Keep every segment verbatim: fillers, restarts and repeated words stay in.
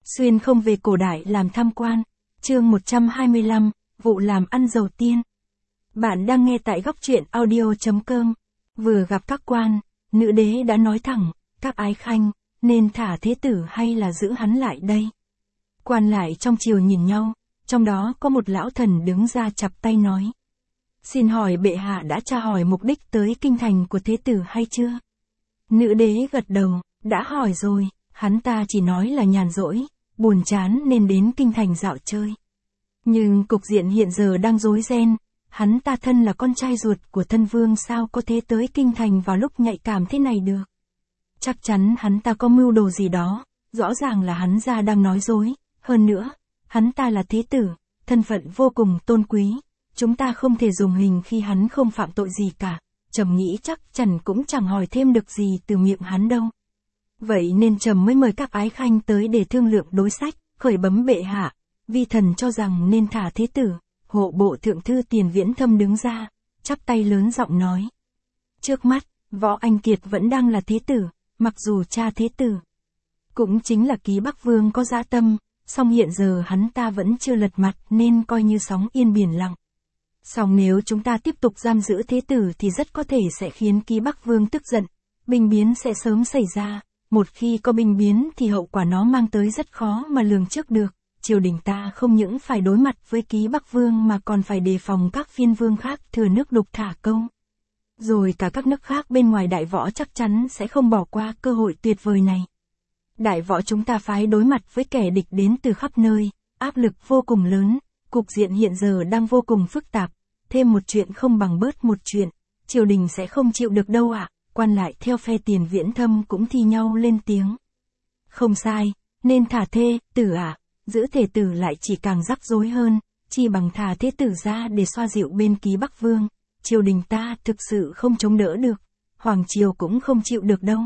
Xuyên không về cổ đại làm tham quan. Chương một trăm hai mươi lăm, vụ làm ăn giàu tiên. Bạn đang nghe tại góc truyện audio chấm com. Vừa gặp các quan, nữ đế đã nói thẳng, các ái khanh, nên thả thế tử hay là giữ hắn lại đây? Quan lại trong triều nhìn nhau, trong đó có một lão thần đứng ra chắp tay nói. Xin hỏi bệ hạ đã tra hỏi mục đích tới kinh thành của thế tử hay chưa? Nữ đế gật đầu, đã hỏi rồi, hắn ta chỉ nói là nhàn rỗi, buồn chán nên đến kinh thành dạo chơi. Nhưng cục diện hiện giờ đang rối ren, hắn ta thân là con trai ruột của thân vương sao có thể tới kinh thành vào lúc nhạy cảm thế này được. Chắc chắn hắn ta có mưu đồ gì đó, rõ ràng là hắn ra đang nói dối, hơn nữa, hắn ta là thế tử, thân phận vô cùng tôn quý, chúng ta không thể dùng hình khi hắn không phạm tội gì cả, trẫm nghĩ chắc chắn cũng chẳng hỏi thêm được gì từ miệng hắn đâu. Vậy nên trẫm mới mời các ái khanh tới để thương lượng đối sách, khởi bấm bệ hạ, vi thần cho rằng nên thả thế tử. Hộ bộ thượng thư Tiền Viễn Thâm đứng ra, chắp tay lớn giọng nói. Trước mắt, Võ Anh Kiệt vẫn đang là thế tử, mặc dù cha thế tử cũng chính là Ký Bắc Vương có dã tâm, song hiện giờ hắn ta vẫn chưa lật mặt nên coi như sóng yên biển lặng. Song nếu chúng ta tiếp tục giam giữ thế tử thì rất có thể sẽ khiến Ký Bắc Vương tức giận, binh biến sẽ sớm xảy ra, một khi có binh biến thì hậu quả nó mang tới rất khó mà lường trước được. Triều đình ta không những phải đối mặt với Ký Bắc Vương mà còn phải đề phòng các phiên vương khác thừa nước đục thả câu. Rồi cả các nước khác bên ngoài đại võ chắc chắn sẽ không bỏ qua cơ hội tuyệt vời này. Đại võ chúng ta phái đối mặt với kẻ địch đến từ khắp nơi, áp lực vô cùng lớn, cục diện hiện giờ đang vô cùng phức tạp, thêm một chuyện không bằng bớt một chuyện, triều đình sẽ không chịu được đâu ạ, à. Quan lại theo phe Tiền Viễn Thâm cũng thi nhau lên tiếng. Không sai, nên thả thê, tử ạ. À. Giữ thể tử lại chỉ càng rắc rối hơn, chỉ bằng thả thế tử ra để xoa dịu bên Ký Bắc Vương, triều đình ta thực sự không chống đỡ được, hoàng triều cũng không chịu được đâu.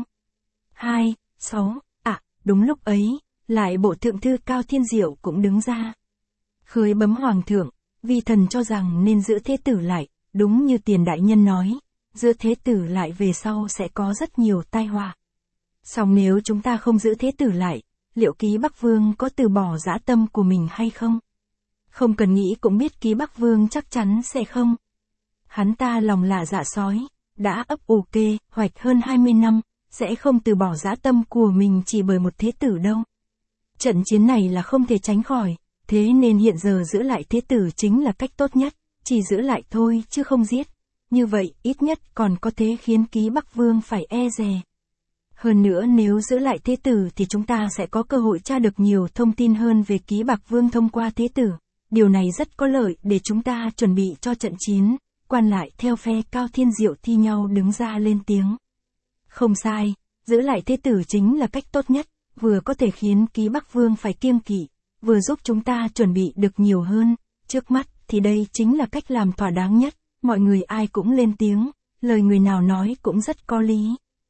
Hai, sáu, à, đúng lúc ấy, lại bộ thượng thư Cao Thiên Diệu cũng đứng ra. Khởi bấm hoàng thượng, vi thần cho rằng nên giữ thế tử lại, đúng như Tiền đại nhân nói, giữ thế tử lại về sau sẽ có rất nhiều tai họa. Song nếu chúng ta không giữ thế tử lại, liệu Ký Bắc Vương có từ bỏ dã tâm của mình hay không? Không cần nghĩ cũng biết Ký Bắc Vương chắc chắn sẽ không. Hắn ta lòng là dạ sói, đã ấp ủ kê, hoạch hơn hai mươi năm, sẽ không từ bỏ dã tâm của mình chỉ bởi một thế tử đâu. Trận chiến này là không thể tránh khỏi, thế nên hiện giờ giữ lại thế tử chính là cách tốt nhất, chỉ giữ lại thôi chứ không giết. Như vậy ít nhất còn có thể khiến Ký Bắc Vương phải e dè. Hơn nữa nếu giữ lại thế tử thì chúng ta sẽ có cơ hội tra được nhiều thông tin hơn về Ký Bắc Vương thông qua thế tử. Điều này rất có lợi để chúng ta chuẩn bị cho trận chiến. Quan lại theo phe Cao Thiên Diệu thi nhau đứng ra lên tiếng. Không sai, giữ lại thế tử chính là cách tốt nhất, vừa có thể khiến Ký Bắc Vương phải kiêng kỵ, vừa giúp chúng ta chuẩn bị được nhiều hơn. Trước mắt thì đây chính là cách làm thỏa đáng nhất, mọi người ai cũng lên tiếng, lời người nào nói cũng rất có lý.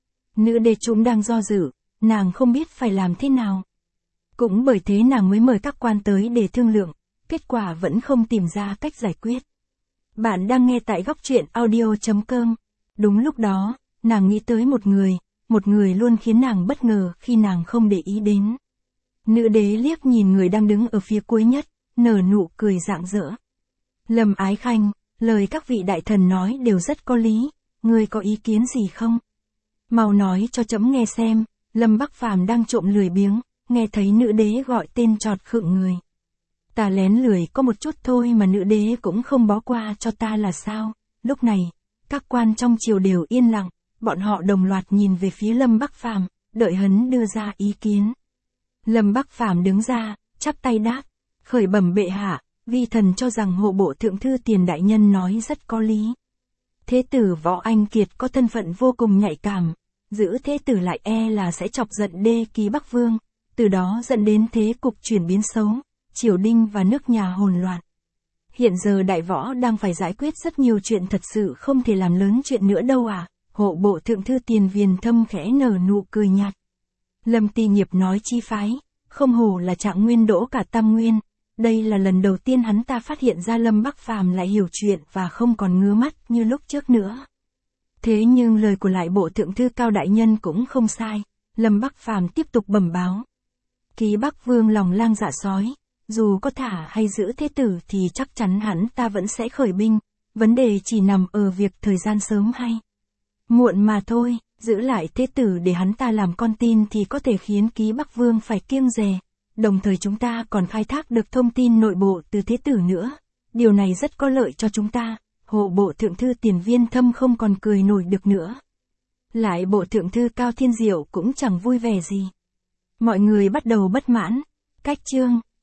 Nữ đế chúng đang do dự, nàng không biết phải làm thế nào. Cũng bởi thế nàng mới mời các quan tới để thương lượng, kết quả vẫn không tìm ra cách giải quyết. Bạn đang nghe tại góc truyện audio chấm com. Đúng lúc đó, nàng nghĩ tới một người, một người luôn khiến nàng bất ngờ khi nàng không để ý đến. Nữ đế liếc nhìn người đang đứng ở phía cuối nhất, nở nụ cười rạng rỡ. Lâm Ái Khanh, lời các vị đại thần nói đều rất có lý, ngươi có ý kiến gì không? Mau nói cho trẫm nghe xem. Lâm Bắc Phàm đang trộm lười biếng, nghe thấy nữ đế gọi tên chọt khựng người. Ta lén lười có một chút thôi mà nữ đế cũng không bó qua cho ta là sao? Lúc này, các quan trong triều đều yên lặng, bọn họ đồng loạt nhìn về phía Lâm Bắc Phàm, đợi hắn đưa ra ý kiến. Lâm Bắc Phàm đứng ra, chắp tay đáp, khởi bẩm bệ hạ, vi thần cho rằng hộ bộ thượng thư Tiền đại nhân nói rất có lý. Thế tử Võ Anh Kiệt có thân phận vô cùng nhạy cảm, giữ thế tử lại e là sẽ chọc giận đê Ký Bắc Vương, từ đó dẫn đến thế cục chuyển biến xấu, triều đình và nước nhà hỗn loạn. Hiện giờ đại võ đang phải giải quyết rất nhiều chuyện thật sự không thể làm lớn chuyện nữa đâu à, hộ bộ thượng thư Tiền Viễn Thâm khẽ nở nụ cười nhạt. Lâm Ti Nghiệp nói chi phái, không hổ là Trạng Nguyên đỗ cả Tam Nguyên, đây là lần đầu tiên hắn ta phát hiện ra Lâm Bắc Phàm lại hiểu chuyện và không còn ngứa mắt như lúc trước nữa. Thế nhưng lời của lại bộ thượng thư Cao đại nhân cũng không sai, Lâm Bắc Phàm tiếp tục bẩm báo. Ký Bắc Vương lòng lang dạ sói, dù có thả hay giữ thế tử thì chắc chắn hắn ta vẫn sẽ khởi binh, vấn đề chỉ nằm ở việc thời gian sớm hay muộn mà thôi, giữ lại thế tử để hắn ta làm con tin thì có thể khiến Ký Bắc Vương phải kiêng dè, đồng thời chúng ta còn khai thác được thông tin nội bộ từ thế tử nữa, điều này rất có lợi cho chúng ta. Hộ bộ thượng thư Tiền Viên Thâm không còn cười nổi được nữa. Lại bộ thượng thư Cao Thiên Diệu cũng chẳng vui vẻ gì. Mọi người bắt đầu bất mãn. Cách chương